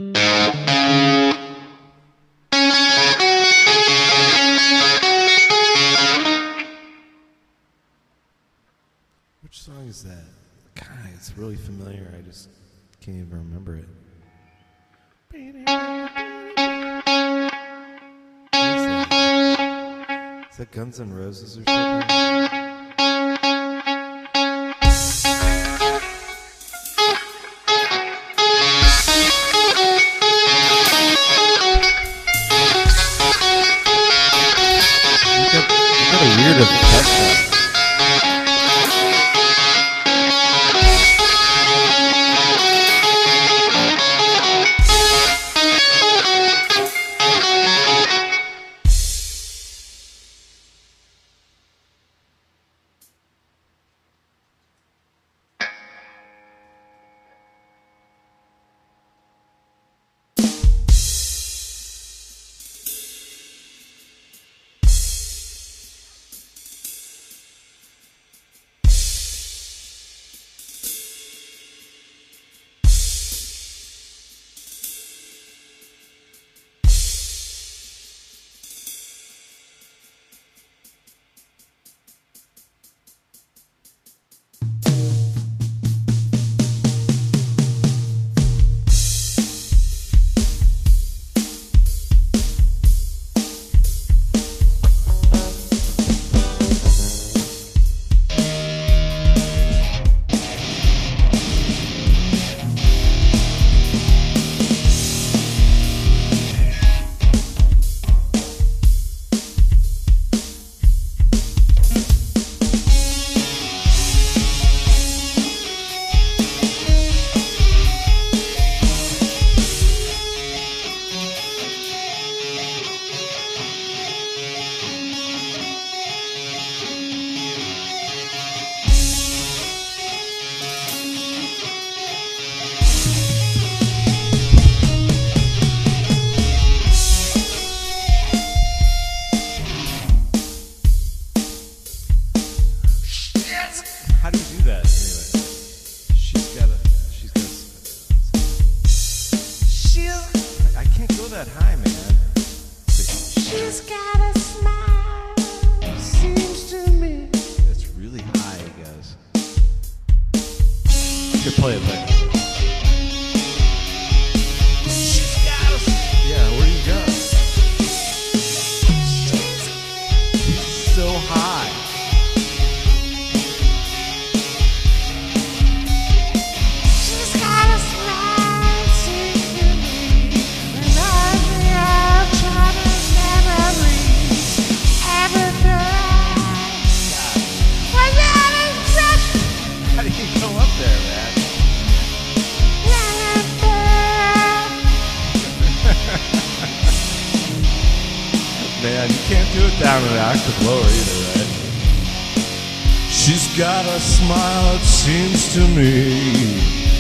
Which song is that? God, it's really familiar. I just can't even remember it. Is that Guns N' Roses or something? You got a weird effect. How do you do that anyway? I can't go that high, man. She's got a smile, seems to me. That's really high, I guess. You could play it like. She's got a Yeah, where do you go? He's so high. She's got a smile, seems to me. Reminds me of childhood memories. Every girl was that impression. How do you go up there, man? Man, you can't do it down an octave lower either, right? She's got a smile, it seems to me.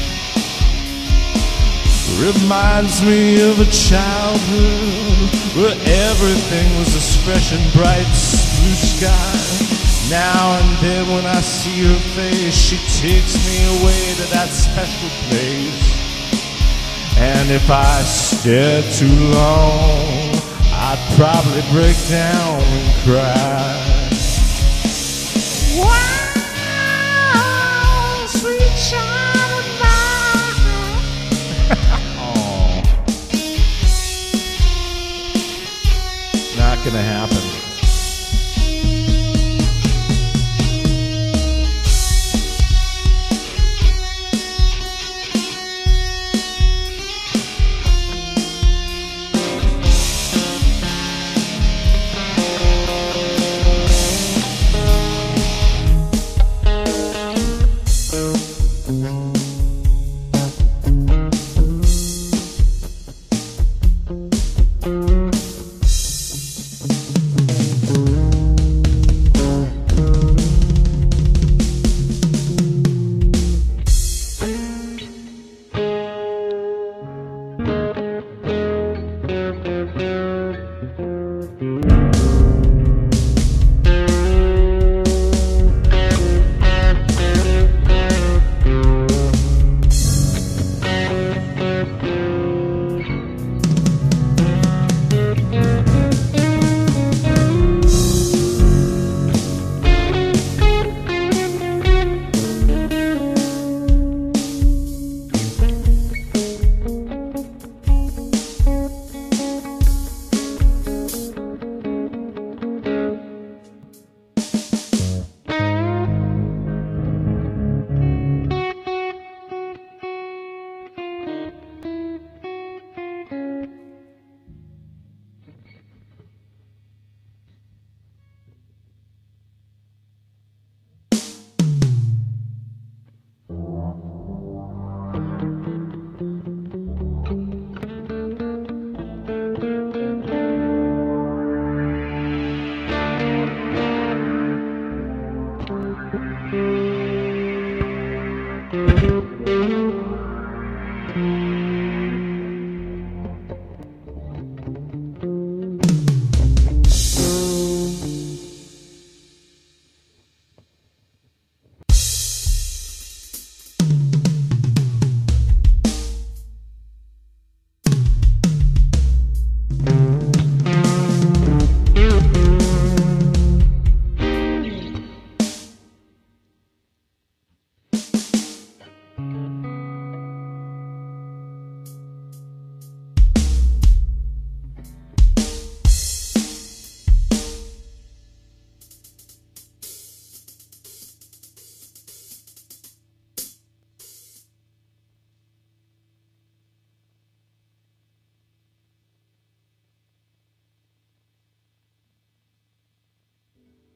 Reminds me of a childhood where everything was as fresh and bright as blue sky. Now and then when I see her face, she takes me away to that special place. And if I stare too long, I'd probably break down and cry. Why?